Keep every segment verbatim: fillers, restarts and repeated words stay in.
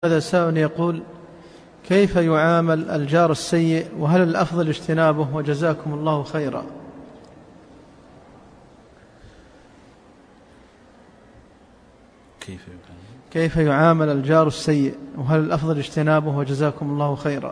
هذا سائل يقول: كيف يعامل الجار السيء، وهل الأفضل اجتنابه؟ وجزاكم الله خيرا. كيف كيف يعامل الجار السيء، وهل الأفضل اجتنابه؟ وجزاكم الله خيرا.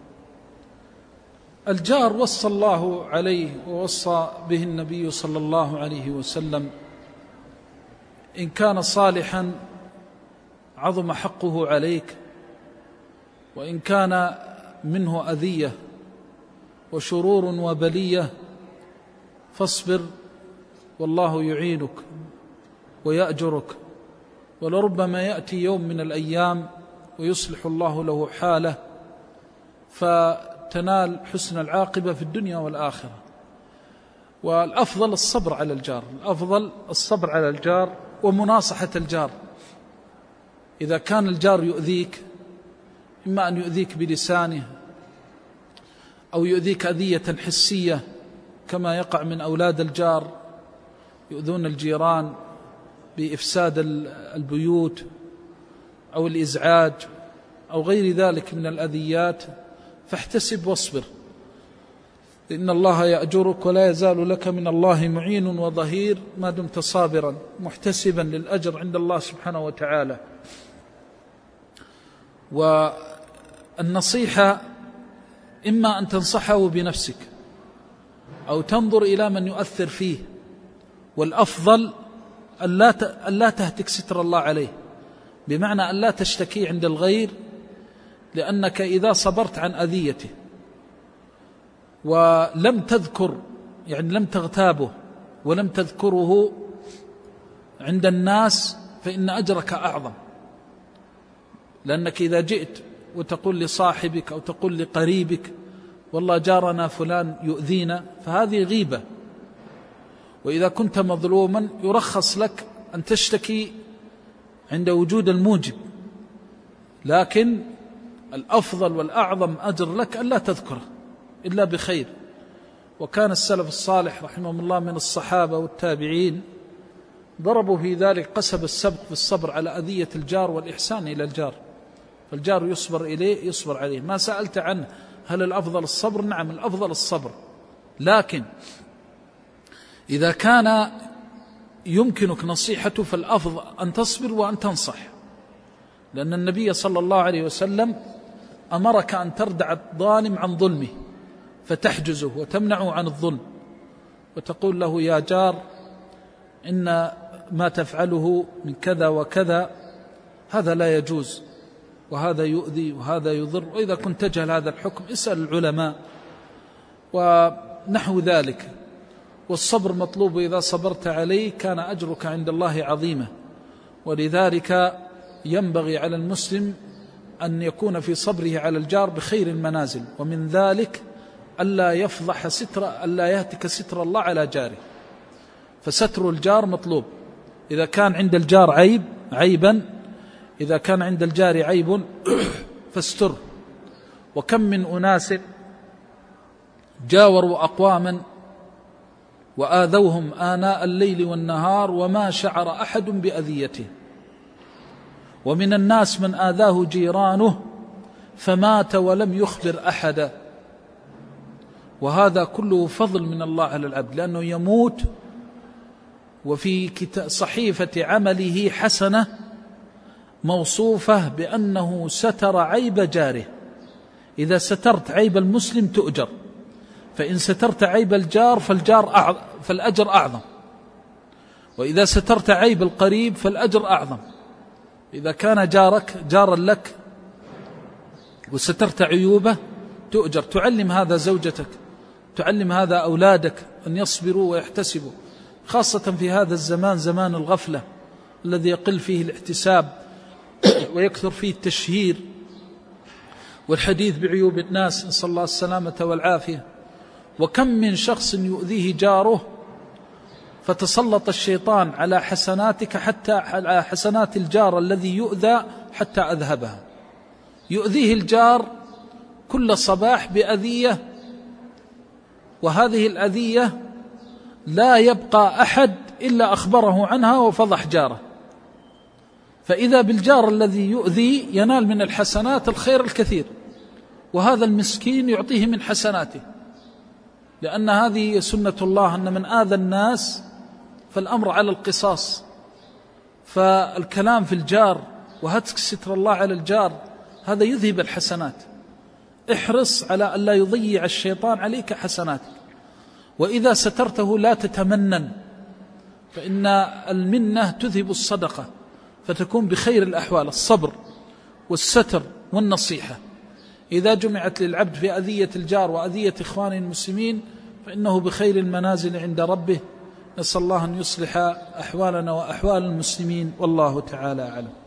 الجار وصى الله عليه ووصى به النبي صلى الله عليه وسلم: إن كان صالحا عظم حقه عليك، وإن كان منه أذية وشرور وبلية فاصبر والله يعينك ويأجرك، ولربما يأتي يوم من الأيام ويصلح الله له حاله فتنال حسن العاقبة في الدنيا والآخرة. والأفضل الصبر على الجار، الأفضل الصبر على الجار ومناصحة الجار. إذا كان الجار يؤذيك، إما أن يؤذيك بلسانه أو يؤذيك أذية حسية كما يقع من أولاد الجار، يؤذون الجيران بإفساد البيوت أو الإزعاج أو غير ذلك من الأذيات، فاحتسب واصبر، إن الله يأجرك ولا يزال لك من الله معين وظهير ما دمت صابرا محتسبا للأجر عند الله سبحانه وتعالى. والنصيحة إما أن تنصحه بنفسك أو تنظر إلى من يؤثر فيه، والأفضل ألا تهتك ستر الله عليه، بمعنى ألا تشتكي عند الغير، لأنك إذا صبرت عن أذيته ولم تذكر يعني لم تغتابه ولم تذكره عند الناس فإن أجرك أعظم. لأنك إذا جئت وتقول لصاحبك أو تقول لقريبك: والله جارنا فلان يؤذينا، فهذه غيبة. وإذا كنت مظلوما يرخص لك أن تشتكي عند وجود الموجب، لكن الأفضل والأعظم أجر لك ألا تذكره إلا بخير. وكان السلف الصالح رحمهم الله من الصحابة والتابعين ضربوا في ذلك قسب السبق في الصبر على أذية الجار والإحسان إلى الجار. فالجار يصبر إليه يصبر عليه. ما سألت عنه هل الأفضل الصبر؟ نعم الأفضل الصبر، لكن إذا كان يمكنك نصيحته فالأفضل أن تصبر وأن تنصح، لأن النبي صلى الله عليه وسلم أمرك أن تردع الظالم عن ظلمه فتحجزه وتمنعه عن الظلم، وتقول له: يا جار إن ما تفعله من كذا وكذا هذا لا يجوز، وهذا يؤذي وهذا يضر، وإذا كنت تجهل هذا الحكم اسأل العلماء ونحو ذلك. والصبر مطلوب، إذا صبرت عليه كان أجرك عند الله عظيمة. ولذلك ينبغي على المسلم أن يكون في صبره على الجار بخير المنازل، ومن ذلك ألا يفضح ستر ألا يهتك ستر الله على جاره، فستر الجار مطلوب. إذا كان عند الجار عيب عيبا إذا كان عند الجار عيب فاستر. وكم من أناس جاوروا أقواما وآذوهم آناء الليل والنهار وما شعر أحد بأذيته، ومن الناس من آذاه جيرانه فمات ولم يخبر أحدا، وهذا كله فضل من الله على العبد، لأنه يموت وفي صحيفة عمله حسنة موصوفة بأنه ستر عيب جاره. إذا سترت عيب المسلم تؤجر، فإن سترت عيب الجار فالجار أعظم فالأجر أعظم، وإذا سترت عيب القريب فالأجر أعظم. إذا كان جارك جارا لك وسترت عيوبه تؤجر. تعلم هذا زوجتك، تعلم هذا أولادك أن يصبروا ويحتسبوا، خاصة في هذا الزمان زمان الغفلة الذي يقل فيه الاحتساب ويكثر فيه التشهير والحديث بعيوب الناس، نسأل الله السلامة والعافية. وكم من شخص يؤذيه جاره فتسلط الشيطان على حسناتك حتى على حسنات الجار الذي يؤذى حتى أذهبها. يؤذيه الجار كل صباح بأذية، وهذه الأذية لا يبقى أحد إلا أخبره عنها وفضح جاره. فإذا بالجار الذي يؤذي ينال من الحسنات الخير الكثير، وهذا المسكين يعطيه من حسناته، لأن هذه سنة الله، أن من آذى الناس فالأمر على القصاص. فالكلام في الجار وهتك ستر الله على الجار هذا يذهب الحسنات. احرص على أن لا يضيع الشيطان عليك حسناتك، وإذا سترته لا تتمنن، فإن المنة تذهب الصدقة، فتكون بخير الأحوال. الصبر والستر والنصيحة إذا جمعت للعبد في أذية الجار وأذية إخوانه المسلمين فإنه بخير المنازل عند ربه. نسأل الله أن يصلح أحوالنا وأحوال المسلمين، والله تعالى أعلم.